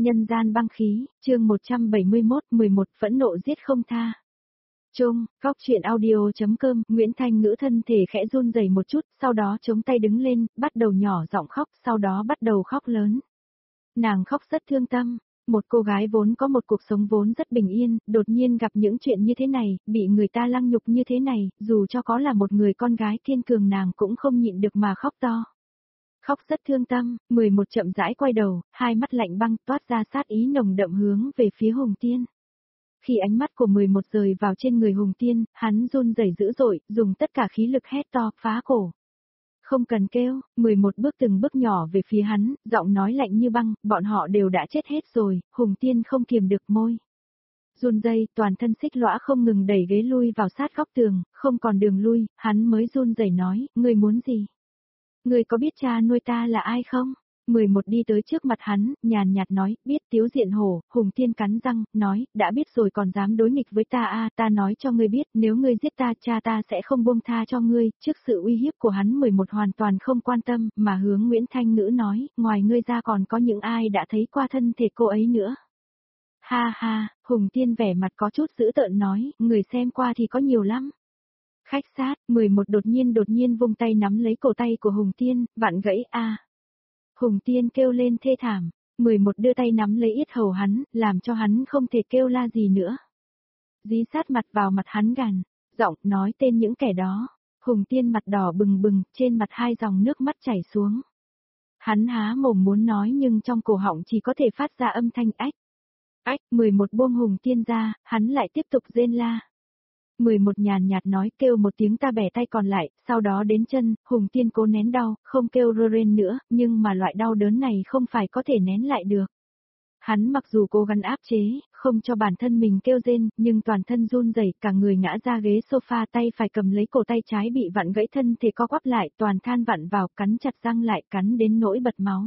Nhân gian băng khí, chương 171, 11 phẫn nộ giết không tha. Chung, góc chuyện audio.com, Nguyễn Thanh Ngữ thân thể khẽ run rẩy một chút, sau đó chống tay đứng lên, bắt đầu nhỏ giọng khóc, sau đó bắt đầu khóc lớn. Nàng khóc rất thương tâm, một cô gái vốn có một cuộc sống vốn rất bình yên, đột nhiên gặp những chuyện như thế này, bị người ta lăng nhục như thế này, dù cho có là một người con gái kiên cường nàng cũng không nhịn được mà khóc to. Khóc rất thương tâm, 11 chậm rãi quay đầu, hai mắt lạnh băng toát ra sát ý nồng đậm hướng về phía Hùng Tiên. Khi ánh mắt của 11 rời vào trên người Hùng Tiên, hắn run rẩy dữ dội, dùng tất cả khí lực hét to, phá cổ. Không cần kêu, 11 bước từng bước nhỏ về phía hắn, giọng nói lạnh như băng, bọn họ đều đã chết hết rồi, Hùng Tiên không kiềm được môi. Run rẩy, toàn thân xích lõa không ngừng đẩy ghế lui vào sát góc tường, không còn đường lui, hắn mới run rẩy nói, ngươi muốn gì? Ngươi có biết cha nuôi ta là ai không? 11 đi tới trước mặt hắn, nhàn nhạt nói, biết Tiếu Diện Hổ. Hùng Tiên cắn răng, nói, đã biết rồi còn dám đối nghịch với ta à, ta nói cho ngươi biết, nếu ngươi giết ta cha ta sẽ không buông tha cho ngươi. Trước sự uy hiếp của hắn 11 hoàn toàn không quan tâm, mà hướng Nguyễn Thanh Ngữ nói, ngoài ngươi ra còn có những ai đã thấy qua thân thể cô ấy nữa. Ha ha, Hùng Tiên vẻ mặt có chút dữ tợn nói, người xem qua thì có nhiều lắm. Khách sát, 11 đột nhiên vung tay nắm lấy cổ tay của Hùng Tiên, vặn gãy a. Hùng Tiên kêu lên thê thảm, 11 đưa tay nắm lấy yết hầu hắn, làm cho hắn không thể kêu la gì nữa. Dí sát mặt vào mặt hắn gằn, giọng nói tên những kẻ đó. Hùng Tiên mặt đỏ bừng bừng, trên mặt hai dòng nước mắt chảy xuống. Hắn há mồm muốn nói nhưng trong cổ họng chỉ có thể phát ra âm thanh ách. Ách, 11 buông Hùng Tiên ra, hắn lại tiếp tục rên la. 11 nhàn nhạt nói kêu một tiếng ta bẻ tay còn lại, sau đó đến chân, Hùng Tiên cố nén đau, không kêu rơ rên nữa, nhưng mà loại đau đớn này không phải có thể nén lại được. Hắn mặc dù cố gắng áp chế, không cho bản thân mình kêu rên, nhưng toàn thân run rẩy, cả người ngã ra ghế sofa, tay phải cầm lấy cổ tay trái bị vặn gãy, thân thể co quắp lại, toàn than vặn vào, cắn chặt răng lại, cắn đến nỗi bật máu.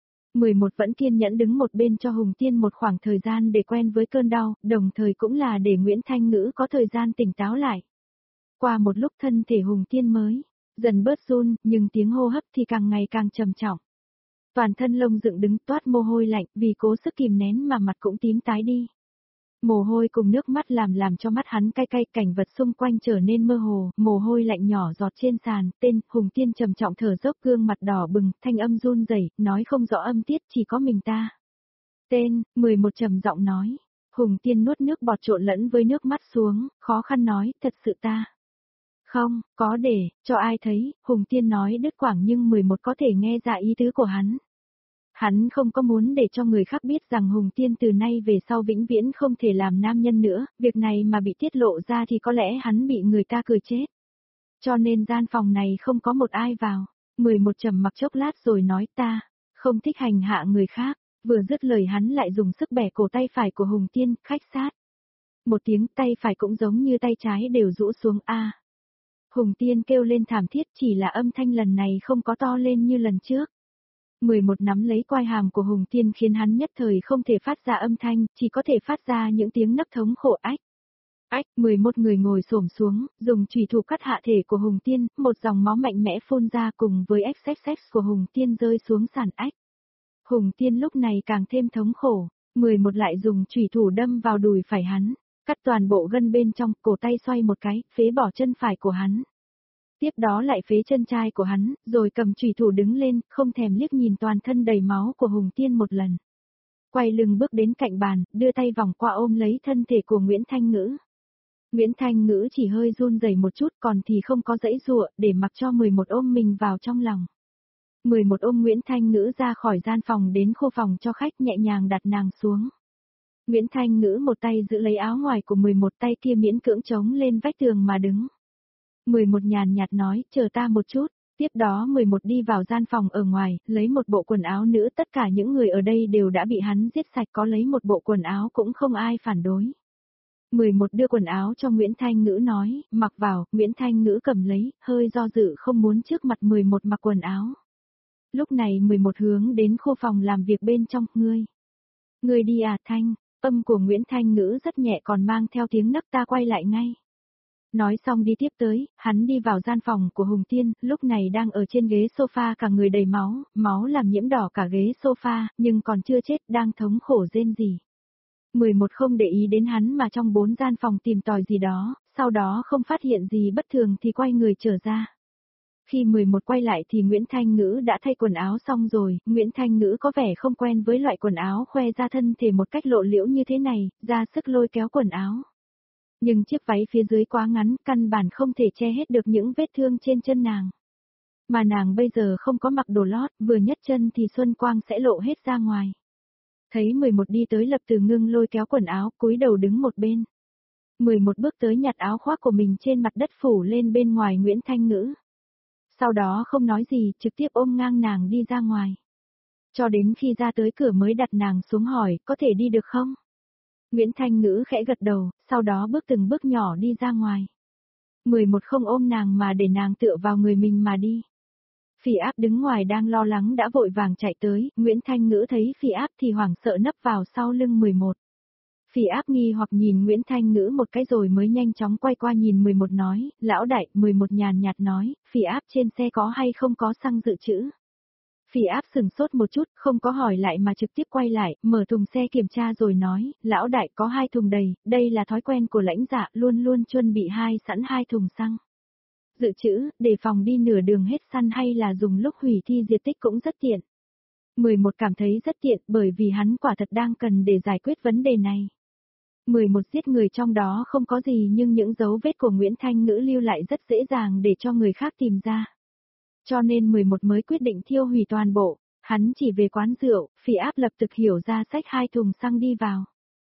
11 vẫn kiên nhẫn đứng một bên cho Hùng Tiên một khoảng thời gian để quen với cơn đau, đồng thời cũng là để Nguyễn Thanh Ngữ có thời gian tỉnh táo lại. Qua một lúc thân thể Hùng Tiên mới dần bớt run, nhưng tiếng hô hấp thì càng ngày càng trầm trọng. Toàn thân lông dựng đứng toát mồ hôi lạnh, vì cố sức kìm nén mà mặt cũng tím tái đi. Mồ hôi cùng nước mắt làm cho mắt hắn cay cay, cảnh vật xung quanh trở nên mơ hồ, mồ hôi lạnh nhỏ giọt trên sàn, tên Hùng Tiên trầm trọng thở dốc, gương mặt đỏ bừng, thanh âm run rẩy, nói không rõ âm tiết, chỉ có mình ta. Tên, 11 trầm giọng nói. Hùng Tiên nuốt nước bọt trộn lẫn với nước mắt xuống, khó khăn nói, thật sự ta. Không, có để, cho ai thấy, Hùng Tiên nói đứt quãng nhưng 11 có thể nghe ra ý tứ của hắn. Hắn không có muốn để cho người khác biết rằng Hùng Tiên từ nay về sau vĩnh viễn không thể làm nam nhân nữa, việc này mà bị tiết lộ ra thì có lẽ hắn bị người ta cười chết. Cho nên gian phòng này không có một ai vào. 11 trầm mặc chốc lát rồi nói ta, không thích hành hạ người khác, vừa dứt lời hắn lại dùng sức bẻ cổ tay phải của Hùng Tiên, khách sát. Một tiếng tay phải cũng giống như tay trái đều rũ xuống a. Hùng Tiên kêu lên thảm thiết, chỉ là âm thanh lần này không có to lên như lần trước. 11 nắm lấy quai hàm của Hùng Tiên khiến hắn nhất thời không thể phát ra âm thanh, chỉ có thể phát ra những tiếng nấc thống khổ ách. Ách, 11 người ngồi xổm xuống, dùng chùy thủ cắt hạ thể của Hùng Tiên, một dòng máu mạnh mẽ phun ra cùng với XXX của Hùng Tiên rơi xuống sàn ách. Hùng Tiên lúc này càng thêm thống khổ, 11 lại dùng chùy thủ đâm vào đùi phải hắn, cắt toàn bộ gân bên trong, cổ tay xoay một cái, phế bỏ chân phải của hắn. Tiếp đó lại phế chân trái của hắn, rồi cầm chùy thủ đứng lên, không thèm liếc nhìn toàn thân đầy máu của Hùng Tiên một lần. Quay lưng bước đến cạnh bàn, đưa tay vòng qua ôm lấy thân thể của Nguyễn Thanh Ngữ. Nguyễn Thanh Ngữ chỉ hơi run rẩy một chút, còn thì không có giãy giụa, để mặc cho 11 ôm mình vào trong lòng. 11 ôm Nguyễn Thanh Ngữ ra khỏi gian phòng đến khu phòng cho khách, nhẹ nhàng đặt nàng xuống. Nguyễn Thanh Ngữ một tay giữ lấy áo ngoài của 11, tay kia miễn cưỡng chống lên vách tường mà đứng. 11 nhàn nhạt nói, chờ ta một chút. Tiếp đó 11 đi vào gian phòng ở ngoài, lấy một bộ quần áo nữ, tất cả những người ở đây đều đã bị hắn giết sạch, có lấy một bộ quần áo cũng không ai phản đối. 11 đưa quần áo cho Nguyễn Thanh Ngữ nói, mặc vào, Nguyễn Thanh Ngữ cầm lấy, hơi do dự không muốn trước mặt 11 mặc quần áo. Lúc này 11 hướng đến khu phòng làm việc bên trong, ngươi đi à Thanh, âm của Nguyễn Thanh Ngữ rất nhẹ còn mang theo tiếng nấc, ta quay lại ngay. Nói xong đi tiếp tới, hắn đi vào gian phòng của Hùng Tiên, lúc này đang ở trên ghế sofa cả người đầy máu, máu làm nhiễm đỏ cả ghế sofa, nhưng còn chưa chết, đang thống khổ rên rỉ. 11 không để ý đến hắn mà trong 4 gian phòng tìm tòi gì đó, sau đó không phát hiện gì bất thường thì quay người trở ra. Khi 11 quay lại thì Nguyễn Thanh Ngữ đã thay quần áo xong rồi, Nguyễn Thanh Ngữ có vẻ không quen với loại quần áo khoe ra thân thể một cách lộ liễu như thế này, ra sức lôi kéo quần áo. Nhưng chiếc váy phía dưới quá ngắn, căn bản không thể che hết được những vết thương trên chân nàng. Mà nàng bây giờ không có mặc đồ lót, vừa nhấc chân thì xuân quang sẽ lộ hết ra ngoài. Thấy 11 đi tới Lập Từ Ngưng lôi kéo quần áo, cúi đầu đứng một bên. 11 bước tới nhặt áo khoác của mình trên mặt đất phủ lên bên ngoài Nguyễn Thanh Ngữ. Sau đó không nói gì, trực tiếp ôm ngang nàng đi ra ngoài. Cho đến khi ra tới cửa mới đặt nàng xuống hỏi, có thể đi được không? Nguyễn Thanh Ngữ khẽ gật đầu, sau đó bước từng bước nhỏ đi ra ngoài. 11 không ôm nàng mà để nàng tựa vào người mình mà đi. Phỉ Áp đứng ngoài đang lo lắng đã vội vàng chạy tới, Nguyễn Thanh Ngữ thấy Phỉ Áp thì hoảng sợ nấp vào sau lưng 11. Phỉ Áp nghi hoặc nhìn Nguyễn Thanh Ngữ một cái rồi mới nhanh chóng quay qua nhìn 11 nói, lão đại, 11 nhàn nhạt nói, Phỉ Áp trên xe có hay không có xăng dự trữ. Phỉ Áp sừng sốt một chút, không có hỏi lại mà trực tiếp quay lại, mở thùng xe kiểm tra rồi nói, lão đại có 2 thùng đầy, đây là thói quen của lãnh dạ, luôn luôn chuẩn bị sẵn 2 thùng xăng. Dự trữ, để phòng đi nửa đường hết xăng hay là dùng lúc hủy thi diệt tích cũng rất tiện. 11 cảm thấy rất tiện bởi vì hắn quả thật đang cần để giải quyết vấn đề này. 11 giết người trong đó không có gì nhưng những dấu vết của Nguyễn Thanh Ngữ lưu lại rất dễ dàng để cho người khác tìm ra. Cho nên 11 mới quyết định thiêu hủy toàn bộ, hắn chỉ về quán rượu, Phỉ Áp lập tức hiểu ra xách 2 thùng xăng đi vào.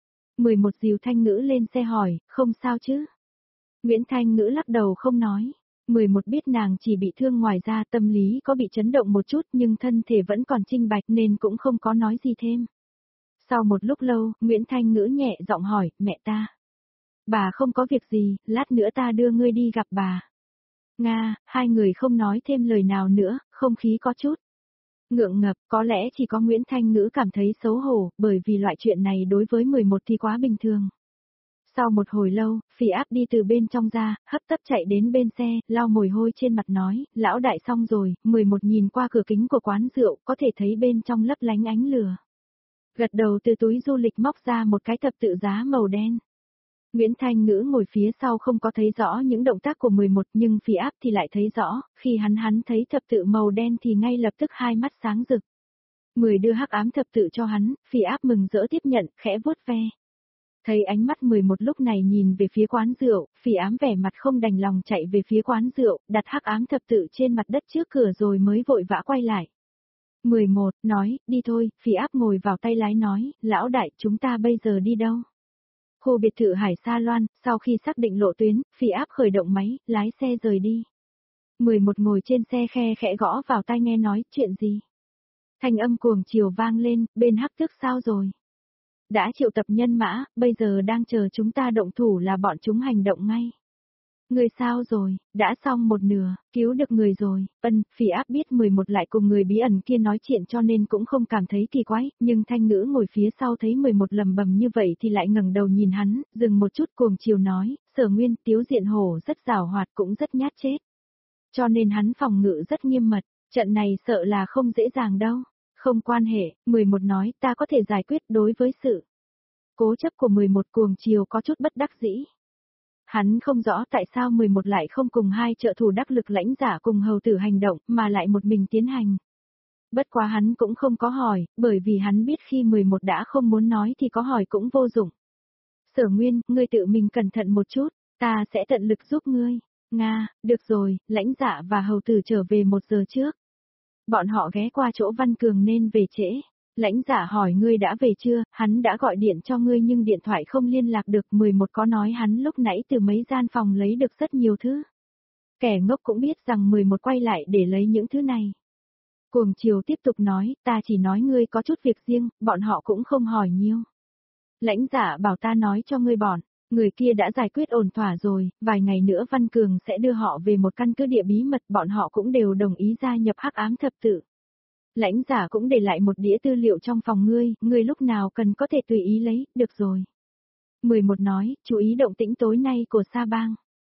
11 dìu Thanh Ngữ lên xe hỏi, không sao chứ? Nguyễn Thanh Ngữ lắc đầu không nói. 11 biết nàng chỉ bị thương ngoài ra tâm lý có bị chấn động một chút nhưng thân thể vẫn còn trinh bạch nên cũng không có nói gì thêm. Sau một lúc lâu, Nguyễn Thanh Ngữ nhẹ giọng hỏi, mẹ ta. Bà không có việc gì, lát nữa ta đưa ngươi đi gặp bà. Nga, hai người không nói thêm lời nào nữa, không khí có chút ngượng ngập, có lẽ chỉ có Nguyễn Thanh Ngữ cảm thấy xấu hổ, bởi vì loại chuyện này đối với 11 thì quá bình thường. Sau một hồi lâu, Phỉ Áp đi từ bên trong ra, hấp tấp chạy đến bên xe, lau mồ hôi trên mặt nói, lão đại xong rồi, 11 nhìn qua cửa kính của quán rượu, có thể thấy bên trong lấp lánh ánh lửa. Gật đầu từ túi du lịch móc ra một cái thập tự giá màu đen. Nguyễn Thanh Ngữ ngồi phía sau không có thấy rõ những động tác của 11 nhưng Phỉ Áp thì lại thấy rõ, khi hắn thấy thập tự màu đen thì ngay lập tức hai mắt sáng rực. 10 đưa hắc ám thập tự cho hắn, Phỉ Áp mừng rỡ tiếp nhận, khẽ vuốt ve. Thấy ánh mắt 11 lúc này nhìn về phía quán rượu, Phỉ Ám vẻ mặt không đành lòng chạy về phía quán rượu, đặt hắc ám thập tự trên mặt đất trước cửa rồi mới vội vã quay lại. 11, nói, đi thôi, Phỉ Áp ngồi vào tay lái nói, lão đại, chúng ta bây giờ đi đâu? Khu biệt thự Hải Sa Loan, sau khi xác định lộ tuyến, Phỉ Áp khởi động máy, lái xe rời đi. 11 ngồi trên xe khe khẽ gõ vào tai nghe nói, chuyện gì? Thanh âm cuồng chiều vang lên, bên Hắc Tước sao rồi? Đã triệu tập nhân mã, bây giờ đang chờ chúng ta động thủ là bọn chúng hành động ngay. Người sao rồi, đã xong một nửa, cứu được người rồi, Phỉ Áp biết 11 lại cùng người bí ẩn kia nói chuyện cho nên cũng không cảm thấy kỳ quái, nhưng Thanh Ngữ ngồi phía sau thấy 11 lầm bầm như vậy thì lại ngẩng đầu nhìn hắn, dừng một chút cuồng chiều nói, Sở Nguyên, Tiếu Diện Hổ rất giàu hoạt cũng rất nhát chết. Cho nên hắn phòng ngự rất nghiêm mật, trận này sợ là không dễ dàng đâu. Không quan hệ, 11 nói ta có thể giải quyết đối với sự cố chấp của 11 cuồng chiều có chút bất đắc dĩ. Hắn không rõ tại sao 11 lại không cùng hai trợ thủ đắc lực lãnh giả cùng hầu tử hành động mà lại một mình tiến hành. Bất quá hắn cũng không có hỏi, bởi vì hắn biết khi 11 đã không muốn nói thì có hỏi cũng vô dụng. Sở Nguyên, ngươi tự mình cẩn thận một chút, ta sẽ tận lực giúp ngươi. Nga, được rồi, lãnh dạ và hầu tử trở về 1 giờ trước. Bọn họ ghé qua chỗ Văn Cường nên về trễ. Lãnh giả hỏi ngươi đã về chưa, hắn đã gọi điện cho ngươi nhưng điện thoại không liên lạc được. 11 có nói hắn lúc nãy từ mấy gian phòng lấy được rất nhiều thứ. Kẻ ngốc cũng biết rằng 11 quay lại để lấy những thứ này. Cuồng chiều tiếp tục nói, ta chỉ nói ngươi có chút việc riêng, bọn họ cũng không hỏi nhiều. Lãnh giả bảo ta nói cho ngươi bọn. Người kia đã giải quyết ổn thỏa rồi, vài ngày nữa Văn Cường sẽ đưa họ về một căn cứ địa bí mật, bọn họ cũng đều đồng ý gia nhập hắc ám thập tự. Lãnh giả cũng để lại một đĩa tư liệu trong phòng ngươi lúc nào cần có thể tùy ý lấy, được rồi. 11 nói, chú ý động tĩnh tối nay của Sa Bang.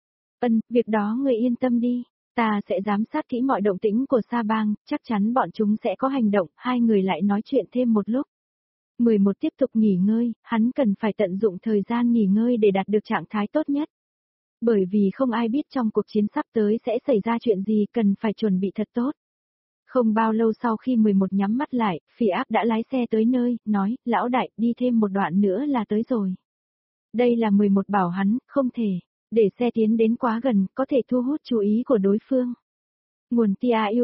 Việc đó ngươi yên tâm đi. Ta sẽ giám sát kỹ mọi động tĩnh của Sa Bang, chắc chắn bọn chúng sẽ có hành động, hai người lại nói chuyện thêm một lúc. 11 tiếp tục nghỉ ngơi, hắn cần phải tận dụng thời gian nghỉ ngơi để đạt được trạng thái tốt nhất. Bởi vì không ai biết trong cuộc chiến sắp tới sẽ xảy ra chuyện gì, cần phải chuẩn bị thật tốt. Không bao lâu sau khi 11 nhắm mắt lại, Phỉ Áp đã lái xe tới nơi, nói, lão đại, đi thêm một đoạn nữa là tới rồi. Đây là 11 bảo hắn, không thể, để xe tiến đến quá gần, có thể thu hút chú ý của đối phương. Nguồn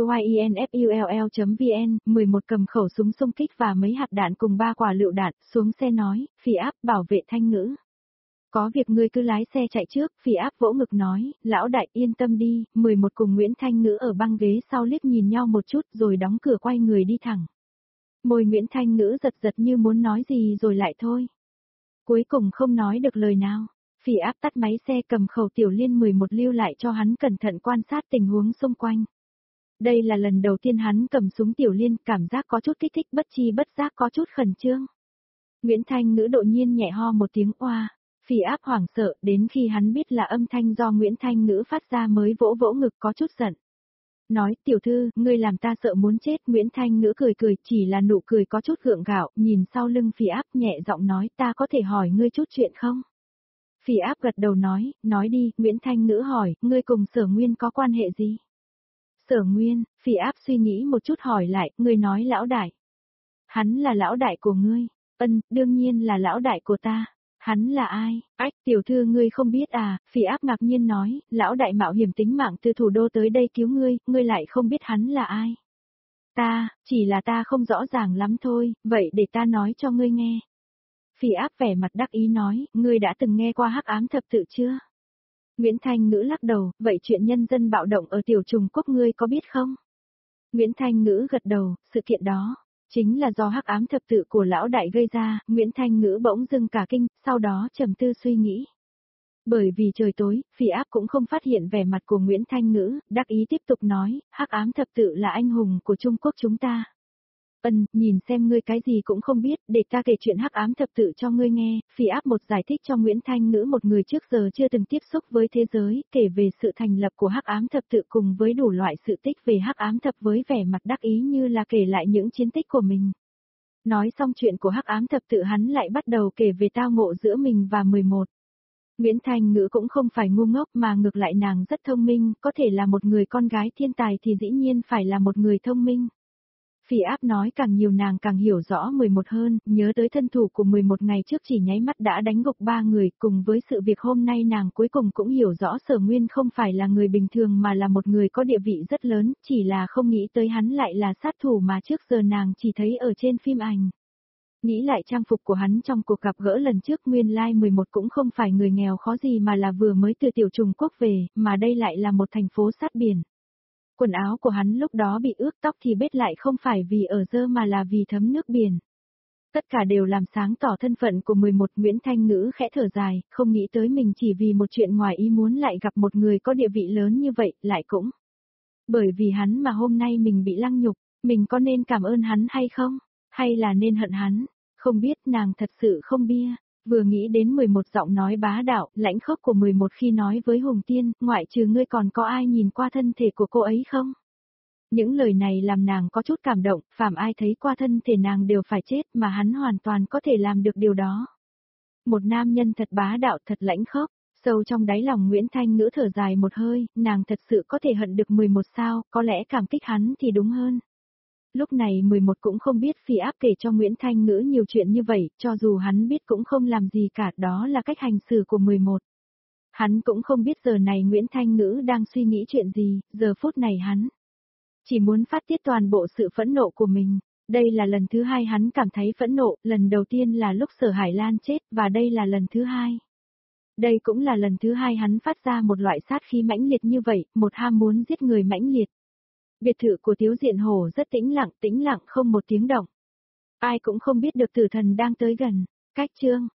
TIUYINFULL.vn, 11 cầm khẩu súng xung kích và mấy hạt đạn cùng 3 quả lựu đạn, xuống xe nói, Phỉ Áp bảo vệ Thanh Ngữ. Có việc ngươi cứ lái xe chạy trước, Phỉ Áp vỗ ngực nói, lão đại yên tâm đi, 11 cùng Nguyễn Thanh Ngữ ở băng ghế sau liếc nhìn nhau một chút rồi đóng cửa quay người đi thẳng. Môi Nguyễn Thanh Ngữ giật giật như muốn nói gì rồi lại thôi. Cuối cùng không nói được lời nào. Phỉ Áp tắt máy xe cầm khẩu tiểu liên 11 lưu lại cho hắn cẩn thận quan sát tình huống xung quanh. Đây là lần đầu tiên hắn cầm súng tiểu liên, cảm giác có chút kích thích bất chi bất giác có chút khẩn trương. Nguyễn Thanh Ngữ đột nhiên nhẹ ho một tiếng oa. Phỉ Áp hoảng sợ, đến khi hắn biết là âm thanh do Nguyễn Thanh Ngữ phát ra mới vỗ vỗ ngực có chút giận. Nói, tiểu thư, ngươi làm ta sợ muốn chết. Nguyễn Thanh Ngữ cười cười, chỉ là nụ cười có chút gượng gạo, nhìn sau lưng Phỉ Áp nhẹ giọng nói, ta có thể hỏi ngươi chút chuyện không? Phỉ Áp gật đầu nói đi. Nguyễn Thanh Ngữ hỏi, ngươi cùng Sở Nguyên có quan hệ gì? Sở Nguyên, Phỉ Áp suy nghĩ một chút hỏi lại, ngươi nói lão đại. Hắn là lão đại của ngươi. Đương nhiên là lão đại của ta. Hắn là ai? Tiểu thư ngươi không biết à? Phỉ Áp ngạc nhiên nói, lão đại mạo hiểm tính mạng từ thủ đô tới đây cứu ngươi lại không biết hắn là ai? Chỉ là ta không rõ ràng lắm thôi, vậy để ta nói cho ngươi nghe. Phỉ Áp vẻ mặt đắc ý nói, ngươi đã từng nghe qua Hắc Ám Thập Tự chưa? Nguyễn Thanh Ngữ lắc đầu, vậy chuyện nhân dân bạo động ở Tiểu Trùng Quốc ngươi có biết không? Nguyễn Thanh Ngữ gật đầu, sự kiện đó chính là do Hắc Ám Thập Tự của lão đại gây ra. Nguyễn Thanh Ngữ bỗng dưng cả kinh, sau đó trầm tư suy nghĩ. Bởi vì trời tối, Phỉ Áp cũng không phát hiện vẻ mặt của Nguyễn Thanh Ngữ, đắc ý tiếp tục nói, Hắc Ám Thập Tự là anh hùng của Trung Quốc chúng ta. Nhìn xem ngươi cái gì cũng không biết, để ta kể chuyện Hắc Ám Thập Tự cho ngươi nghe. Phỉ Áp một giải thích cho Nguyễn Thanh Ngữ, một người trước giờ chưa từng tiếp xúc với thế giới, kể về sự thành lập của Hắc Ám Thập Tự cùng với đủ loại sự tích về Hắc Ám Thập với vẻ mặt đắc ý như là kể lại những chiến tích của mình. Nói xong chuyện của Hắc Ám Thập Tự hắn lại bắt đầu kể về tao ngộ giữa mình và 11. Nguyễn Thanh Ngữ cũng không phải ngu ngốc mà ngược lại nàng rất thông minh, có thể là một người con gái thiên tài thì dĩ nhiên phải là một người thông minh. Phỉ Áp nói càng nhiều nàng càng hiểu rõ 11 hơn, nhớ tới thân thủ của 11 ngày trước chỉ nháy mắt đã đánh gục 3 người, cùng với sự việc hôm nay nàng cuối cùng cũng hiểu rõ Sở Nguyên không phải là người bình thường mà là một người có địa vị rất lớn, chỉ là không nghĩ tới hắn lại là sát thủ mà trước giờ nàng chỉ thấy ở trên phim ảnh. Nghĩ lại trang phục của hắn trong cuộc gặp gỡ lần trước, nguyên lai 11 cũng không phải người nghèo khó gì mà là vừa mới từ Tiểu Trùng Quốc về, mà đây lại là một thành phố sát biển. Quần áo của hắn lúc đó bị ướt, tóc thì bết lại không phải vì ở dơ mà là vì thấm nước biển. Tất cả đều làm sáng tỏ thân phận của 11. Nguyễn Thanh Ngữ khẽ thở dài, không nghĩ tới mình chỉ vì một chuyện ngoài ý muốn lại gặp một người có địa vị lớn như vậy, lại cũng. Bởi vì hắn mà hôm nay mình bị lăng nhục, mình có nên cảm ơn hắn hay không? Hay là nên hận hắn? Không biết, nàng thật sự không bia. Vừa nghĩ đến 11 giọng nói bá đạo, lãnh khốc của 11 khi nói với Hùng Tiên, ngoại trừ ngươi còn có ai nhìn qua thân thể của cô ấy không? Những lời này làm nàng có chút cảm động, phàm ai thấy qua thân thể nàng đều phải chết mà hắn hoàn toàn có thể làm được điều đó. Một nam nhân thật bá đạo, thật lãnh khốc, sâu trong đáy lòng Nguyễn Thanh Ngữ thở dài một hơi, nàng thật sự có thể hận được 11 sao, có lẽ cảm kích hắn thì đúng hơn. Lúc này 11 cũng không biết Phỉ Áp kể cho Nguyễn Thanh Ngữ nhiều chuyện như vậy, cho dù hắn biết cũng không làm gì cả, đó là cách hành xử của 11. Hắn cũng không biết giờ này Nguyễn Thanh Ngữ đang suy nghĩ chuyện gì, giờ phút này hắn chỉ muốn phát tiết toàn bộ sự phẫn nộ của mình. Đây là lần thứ hai hắn cảm thấy phẫn nộ, lần đầu tiên là lúc Sở Hải Lan chết, và đây là lần thứ hai. Đây cũng là lần thứ hai hắn phát ra một loại sát khí mãnh liệt như vậy, một ham muốn giết người mãnh liệt. Biệt thự của Tiếu Diện Hổ rất tĩnh lặng không một tiếng động. Ai cũng không biết được tử thần đang tới gần. Cách chương